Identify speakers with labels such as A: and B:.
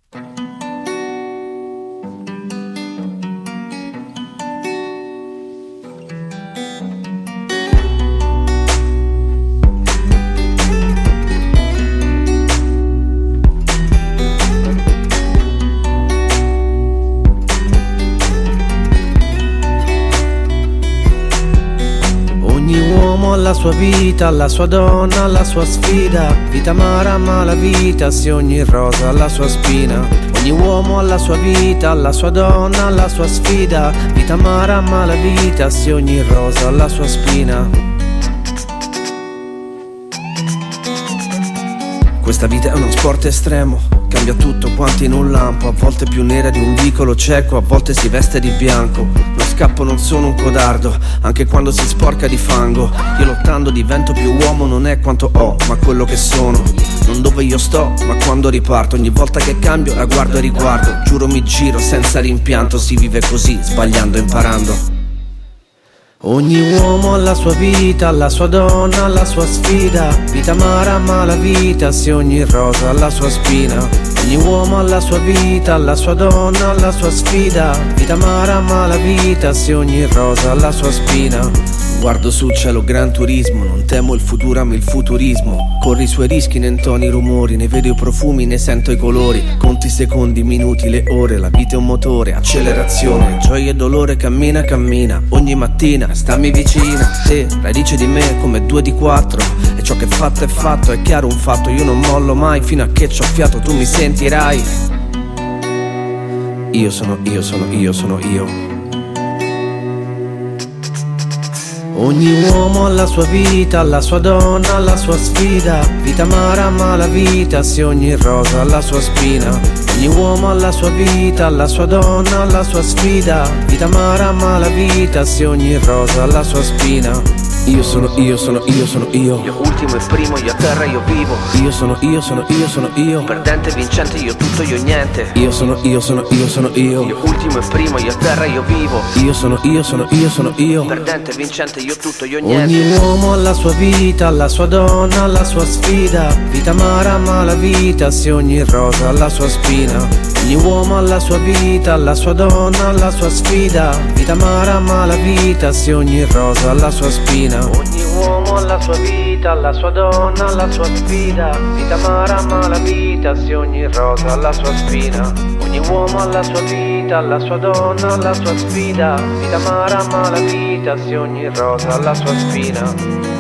A: La sua vita, la sua donna, la sua sfida. Vita amara ma la vita, se ogni rosa ha la sua spina. Ogni uomo ha la sua vita, la sua donna, la sua sfida. Vita amara ma la vita, se ogni rosa ha la sua spina. Questa vita è uno sport estremo, cambia tutto quanto in un lampo. A volte più nera di un vicolo cieco, a volte si veste di bianco. Non scappo, non sono un codardo, anche quando si sporca di fango. Io lottando divento più uomo, non è quanto ho, ma quello che sono. Non dove io sto, ma quando riparto. Ogni volta che cambio la guardo e riguardo. Giuro mi giro senza rimpianto, si vive così, sbagliando e imparando. Ogni uomo ha la sua vita, la sua donna, la sua sfida. Vita amara ma la vita, se ogni rosa ha la sua spina. Ogni uomo ha la sua vita, la sua donna, la sua sfida. Vita amara ma la vita, se ogni rosa ha la sua spina. Guardo sul cielo Gran Turismo, non temo il futuro, amo il futurismo. Corri i suoi rischi, ne intoni i rumori, ne vedo i profumi, ne sento i colori. Conti i secondi, i minuti, le ore, la vita è un motore, accelerazione. Gioia e dolore, cammina, cammina. Ogni mattina stammi vicina, te, radice di me come 2 di 4. E ciò che è fatto, è chiaro un fatto. Io non mollo mai, fino a che c'ho fiato tu mi sentirai. Io sono io, sono io, sono io. Ogni uomo ha la sua vita, la sua donna, la sua sfida. Vita amara ma la vita, se ogni rosa ha la sua spina. Ogni uomo ha la sua vita, la sua donna, la sua sfida. Vita amara ma la vita, se ogni rosa ha la sua spina. Io sono io, sono io, sono io.
B: Io ultimo e primo, io a terra, io vivo.
A: Io sono io, sono io, sono io.
B: Perdente, vincente, io tutto, io niente.
A: Io sono io, sono io, sono io.
B: Io ultimo e primo, io a terra, io vivo.
A: Io sono io, sono io, sono io.
B: Perdente, vincente, io tutto, io niente.
A: Ogni uomo ha la sua vita, la sua donna, la sua sfida. Vita amara ma la vita, se ogni rosa ha la sua spina. Ogni uomo ha la sua vita, la sua donna, la sua sfida. Vita amara ma la vita, se ogni rosa ha la sua spina. Ogni uomo ha la sua vita, la sua donna, la sua sfida. Vita amara ma la vita, se ogni rosa ha la sua spina. Ogni uomo ha la sua vita, la sua donna, la sua sfida. Vita amara ma la vita, se ogni rosa ha la sua spina.